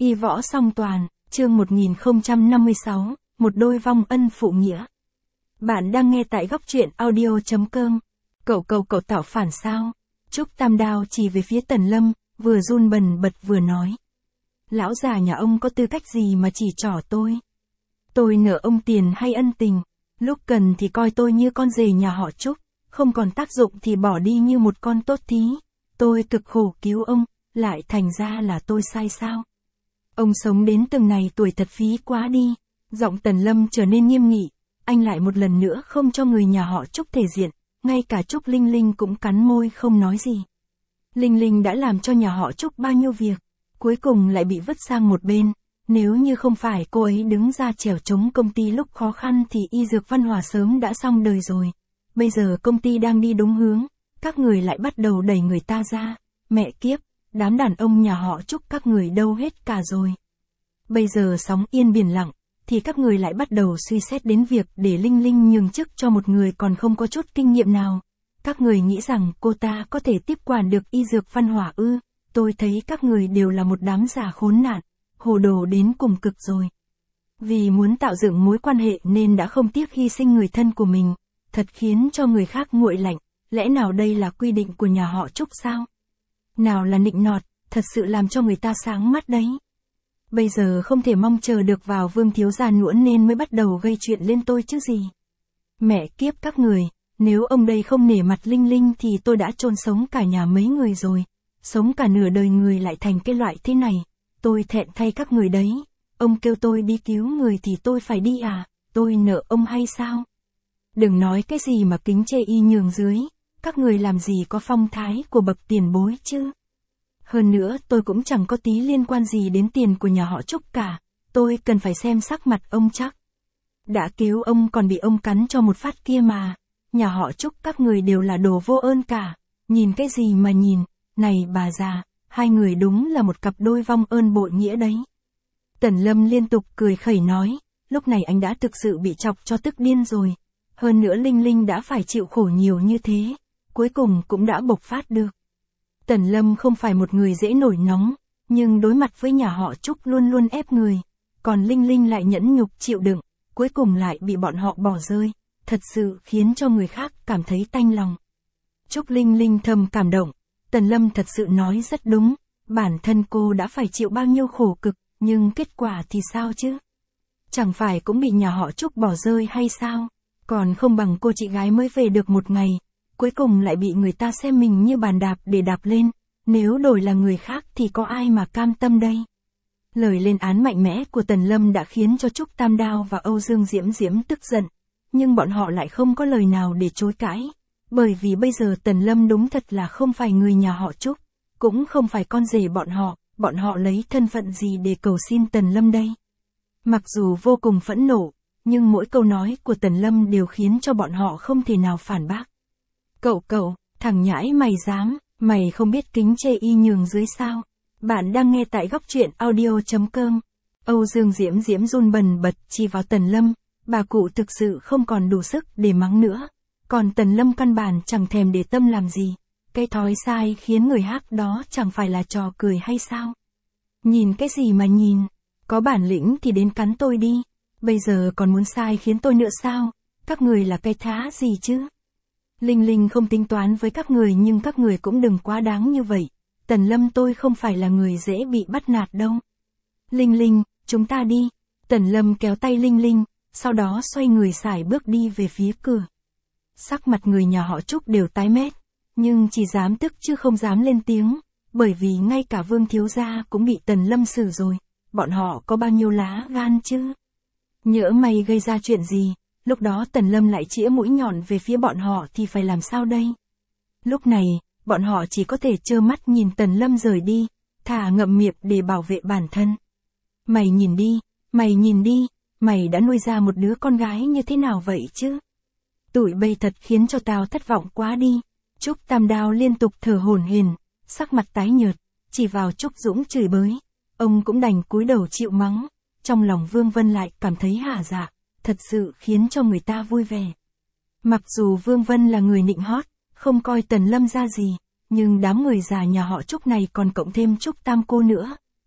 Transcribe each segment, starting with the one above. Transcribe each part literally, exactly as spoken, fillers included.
Y võ song toàn, chương một nghìn không trăm năm mươi sáu, một đôi vong ân phụ nghĩa. Bạn đang nghe tại góc truyện audio chấm com. Cậu cậu cậu tạo phản sao? Trúc Tam Đao chỉ về phía Tần Lâm, vừa run bần bật vừa nói. Lão già nhà ông có tư cách gì mà chỉ trỏ tôi? Tôi nợ ông tiền hay ân tình? Lúc cần thì coi tôi như con rể nhà họ Trúc, không còn tác dụng thì bỏ đi như một con tốt thí. Tôi cực khổ cứu ông, lại thành ra là tôi sai sao? Ông sống đến từng này tuổi thật phí quá đi. Giọng Tần Lâm trở nên nghiêm nghị, anh lại một lần nữa không cho người nhà họ Trúc thể diện, ngay cả Trúc Linh Linh cũng cắn môi không nói gì. Linh Linh đã làm cho nhà họ Trúc bao nhiêu việc, cuối cùng lại bị vứt sang một bên. Nếu như không phải cô ấy đứng ra chèo chống công ty lúc khó khăn thì Y Dược Văn Hòa sớm đã xong đời rồi. Bây giờ công ty đang đi đúng hướng, các người lại bắt đầu đẩy người ta ra. Mẹ kiếp, đám đàn ông nhà họ Trúc các người đâu hết cả rồi. Bây giờ sóng yên biển lặng, thì các người lại bắt đầu suy xét đến việc để Linh Linh nhường chức cho một người còn không có chút kinh nghiệm nào. Các người nghĩ rằng cô ta có thể tiếp quản được Y Dược Văn Hòa ư? Tôi thấy các người đều là một đám già khốn nạn, hồ đồ đến cùng cực rồi. Vì muốn tạo dựng mối quan hệ nên đã không tiếc hy sinh người thân của mình, thật khiến cho người khác nguội lạnh. Lẽ nào đây là quy định của nhà họ Trúc sao? Nào là nịnh nọt, thật sự làm cho người ta sáng mắt đấy. Bây giờ không thể mong chờ được vào Vương thiếu gia nữa nên mới bắt đầu gây chuyện lên tôi chứ gì. Mẹ kiếp các người, nếu ông đây không nể mặt Linh Linh thì tôi đã chôn sống cả nhà mấy người rồi. Sống cả nửa đời người lại thành cái loại thế này. Tôi thẹn thay các người đấy. Ông kêu tôi đi cứu người thì tôi phải đi à? Tôi nợ ông hay sao? Đừng nói cái gì mà kính chê y nhường dưới. Các người làm gì có phong thái của bậc tiền bối chứ? Hơn nữa tôi cũng chẳng có tí liên quan gì đến tiền của nhà họ Trúc cả. Tôi cần phải xem sắc mặt ông chắc. Đã cứu ông còn bị ông cắn cho một phát kia mà. Nhà họ Trúc các người đều là đồ vô ơn cả. Nhìn cái gì mà nhìn. Này bà già, hai người đúng là một cặp đôi vong ơn bội nghĩa đấy. Tần Lâm liên tục cười khẩy nói. Lúc này anh đã thực sự bị chọc cho tức điên rồi. Hơn nữa Linh Linh đã phải chịu khổ nhiều như thế. Cuối cùng cũng đã bộc phát được. Tần Lâm không phải một người dễ nổi nóng, nhưng đối mặt với nhà họ Trúc luôn luôn ép người, còn Linh Linh lại nhẫn nhục chịu đựng, cuối cùng lại bị bọn họ bỏ rơi, thật sự khiến cho người khác cảm thấy tanh lòng. Trúc Linh Linh thầm cảm động, Tần Lâm thật sự nói rất đúng, bản thân cô đã phải chịu bao nhiêu khổ cực, nhưng kết quả thì sao chứ? Chẳng phải cũng bị nhà họ Trúc bỏ rơi hay sao? Còn không bằng cô chị gái mới về được một ngày. Cuối cùng lại bị người ta xem mình như bàn đạp để đạp lên, nếu đổi là người khác thì có ai mà cam tâm đây. Lời lên án mạnh mẽ của Tần Lâm đã khiến cho Trúc Tam Đao và Âu Dương Diễm Diễm tức giận, nhưng bọn họ lại không có lời nào để chối cãi, bởi vì bây giờ Tần Lâm đúng thật là không phải người nhà họ Trúc, cũng không phải con rể bọn họ, bọn họ lấy thân phận gì để cầu xin Tần Lâm đây. Mặc dù vô cùng phẫn nộ, nhưng mỗi câu nói của Tần Lâm đều khiến cho bọn họ không thể nào phản bác. Cậu cậu, thằng nhãi mày dám, mày không biết kính chê y nhường dưới sao? Bạn đang nghe tại góc truyện audio chấm com. Âu Dương Diễm Diễm run bần bật chỉ vào Tần Lâm, bà cụ thực sự không còn đủ sức để mắng nữa. Còn Tần Lâm căn bản chẳng thèm để tâm làm gì. Cái thói sai khiến người khác đó chẳng phải là trò cười hay sao? Nhìn cái gì mà nhìn? Có bản lĩnh thì đến cắn tôi đi. Bây giờ còn muốn sai khiến tôi nữa sao? Các người là cái thá gì chứ? Linh Linh không tính toán với các người nhưng các người cũng đừng quá đáng như vậy. Tần Lâm tôi không phải là người dễ bị bắt nạt đâu. Linh Linh, chúng ta đi. Tần Lâm kéo tay Linh Linh, sau đó xoay người sải bước đi về phía cửa. Sắc mặt người nhà họ Trúc đều tái mét, nhưng chỉ dám tức chứ không dám lên tiếng, bởi vì ngay cả Vương thiếu gia cũng bị Tần Lâm xử rồi. Bọn họ có bao nhiêu lá gan chứ? Nhỡ mày gây ra chuyện gì? Lúc đó Tần Lâm lại chĩa mũi nhọn về phía bọn họ thì phải làm sao đây? Lúc này, bọn họ chỉ có thể trơ mắt nhìn Tần Lâm rời đi, thả ngậm miệng để bảo vệ bản thân. Mày nhìn đi, mày nhìn đi, mày đã nuôi ra một đứa con gái như thế nào vậy chứ? Tụi bây thật khiến cho tao thất vọng quá đi. Trúc Tam Đao liên tục thở hổn hển, sắc mặt tái nhợt, chỉ vào Trúc Dũng chửi bới. Ông cũng đành cúi đầu chịu mắng, trong lòng Vương Vân lại cảm thấy hả dạ. Thật sự khiến cho người ta vui vẻ. Mặc dù Vương Vân là người nịnh hót, không coi Tần Lâm ra gì, nhưng đám người già nhà họ Trúc này còn cộng thêm Trúc Tam cô nữa,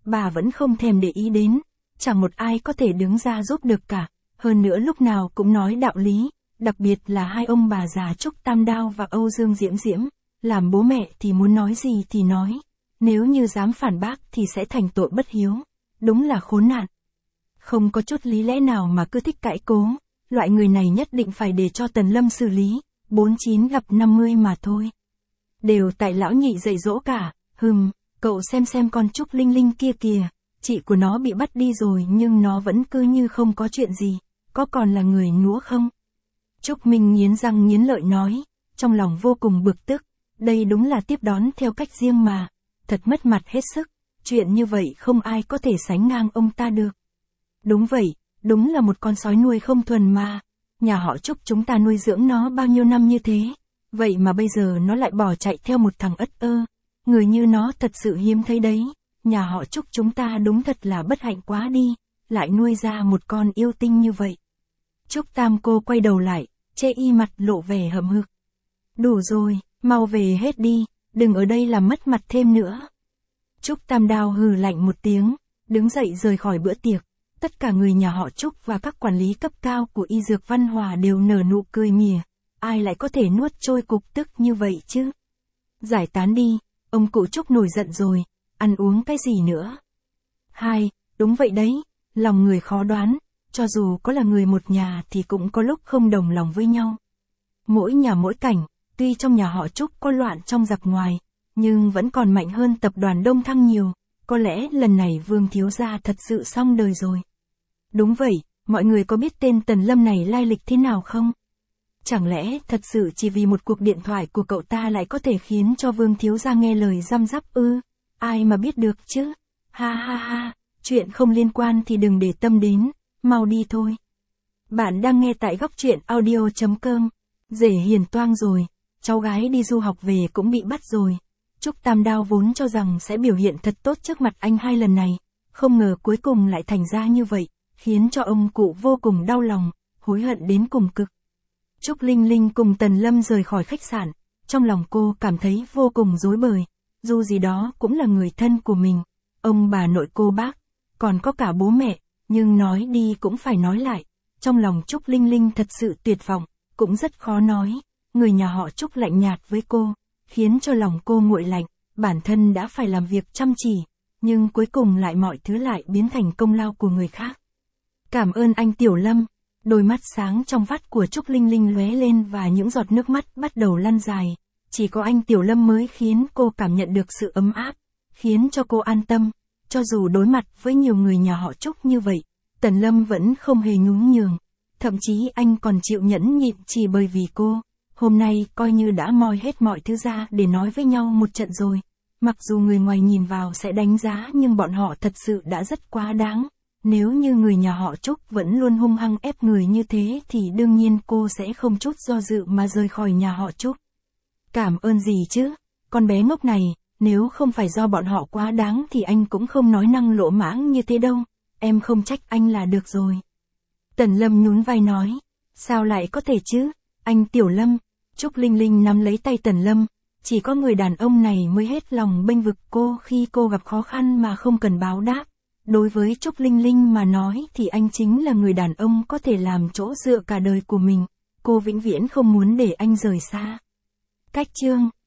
bà vẫn không thèm để ý đến, chẳng một ai có thể đứng ra giúp được cả, hơn nữa lúc nào cũng nói đạo lý, đặc biệt là hai ông bà già Trúc Tam Đao và Âu Dương Diễm Diễm, làm bố mẹ thì muốn nói gì thì nói, nếu như dám phản bác thì sẽ thành tội bất hiếu, đúng là khốn nạn. Không có chút lý lẽ nào mà cứ thích cãi cố, loại người này nhất định phải để cho Tần Lâm xử lý, bốn chín gặp năm mươi mà thôi. Đều tại lão nhị dạy dỗ cả, hừm, cậu xem xem con Trúc Linh Linh kia kìa, chị của nó bị bắt đi rồi nhưng nó vẫn cứ như không có chuyện gì, có còn là người núa không? Trúc Minh nghiến răng nghiến lợi nói, trong lòng vô cùng bực tức, đây đúng là tiếp đón theo cách riêng mà, thật mất mặt hết sức, chuyện như vậy không ai có thể sánh ngang ông ta được. Đúng vậy, đúng là một con sói nuôi không thuần mà, nhà họ Trúc chúng ta nuôi dưỡng nó bao nhiêu năm như thế, vậy mà bây giờ nó lại bỏ chạy theo một thằng ất ơ, người như nó thật sự hiếm thấy đấy, nhà họ Trúc chúng ta đúng thật là bất hạnh quá đi, lại nuôi ra một con yêu tinh như vậy. Trúc Tam cô quay đầu lại, chê y mặt lộ vẻ hậm hực. Đủ rồi, mau về hết đi, đừng ở đây làm mất mặt thêm nữa. Trúc Tam Đao hừ lạnh một tiếng, đứng dậy rời khỏi bữa tiệc. Tất cả người nhà họ Trúc và các quản lý cấp cao của Y Dược Văn Hòa đều nở nụ cười mỉa, ai lại có thể nuốt trôi cục tức như vậy chứ? Giải tán đi, ông cụ Trúc nổi giận rồi, ăn uống cái gì nữa? Hai, đúng vậy đấy, lòng người khó đoán, cho dù có là người một nhà thì cũng có lúc không đồng lòng với nhau. Mỗi nhà mỗi cảnh, tuy trong nhà họ Trúc có loạn trong giặc ngoài, nhưng vẫn còn mạnh hơn tập đoàn Đông Thăng nhiều, có lẽ lần này Vương thiếu gia thật sự xong đời rồi. Đúng vậy, mọi người có biết tên Tần Lâm này lai lịch thế nào không? Chẳng lẽ thật sự chỉ vì một cuộc điện thoại của cậu ta lại có thể khiến cho Vương thiếu gia nghe lời răm rắp ư? Ai mà biết được chứ? Ha ha ha, chuyện không liên quan thì đừng để tâm đến, mau đi thôi. Bạn đang nghe tại góc truyện audio chấm com. Rể hiền toang rồi, cháu gái đi du học về cũng bị bắt rồi. Trúc Tam Đao vốn cho rằng sẽ biểu hiện thật tốt trước mặt anh hai lần này, không ngờ cuối cùng lại thành ra như vậy, khiến cho ông cụ vô cùng đau lòng, hối hận đến cùng cực. Trúc Linh Linh cùng Tần Lâm rời khỏi khách sạn, trong lòng cô cảm thấy vô cùng rối bời, dù gì đó cũng là người thân của mình, ông bà nội cô bác, còn có cả bố mẹ, nhưng nói đi cũng phải nói lại, trong lòng Trúc Linh Linh thật sự tuyệt vọng, cũng rất khó nói, người nhà họ Trúc lạnh nhạt với cô, khiến cho lòng cô nguội lạnh, bản thân đã phải làm việc chăm chỉ, nhưng cuối cùng lại mọi thứ lại biến thành công lao của người khác. Cảm ơn anh Tiểu Lâm, đôi mắt sáng trong vắt của Trúc Linh Linh lóe lên và những giọt nước mắt bắt đầu lăn dài, chỉ có anh Tiểu Lâm mới khiến cô cảm nhận được sự ấm áp, khiến cho cô an tâm, cho dù đối mặt với nhiều người nhà họ Trúc như vậy, Tần Lâm vẫn không hề nhún nhường, thậm chí anh còn chịu nhẫn nhịn chỉ bởi vì cô. Hôm nay coi như đã moi hết mọi thứ ra để nói với nhau một trận rồi. Mặc dù người ngoài nhìn vào sẽ đánh giá nhưng bọn họ thật sự đã rất quá đáng. Nếu như người nhà họ Trúc vẫn luôn hung hăng ép người như thế thì đương nhiên cô sẽ không chút do dự mà rời khỏi nhà họ Trúc. Cảm ơn gì chứ, con bé ngốc này, nếu không phải do bọn họ quá đáng thì anh cũng không nói năng lỗ mãng như thế đâu. Em không trách anh là được rồi. Tần Lâm nhún vai nói, sao lại có thể chứ, anh Tiểu Lâm. Trúc Linh Linh nắm lấy tay Tần Lâm, chỉ có người đàn ông này mới hết lòng bênh vực cô khi cô gặp khó khăn mà không cần báo đáp. Đối với Trúc Linh Linh mà nói thì anh chính là người đàn ông có thể làm chỗ dựa cả đời của mình, cô vĩnh viễn không muốn để anh rời xa. Cách chương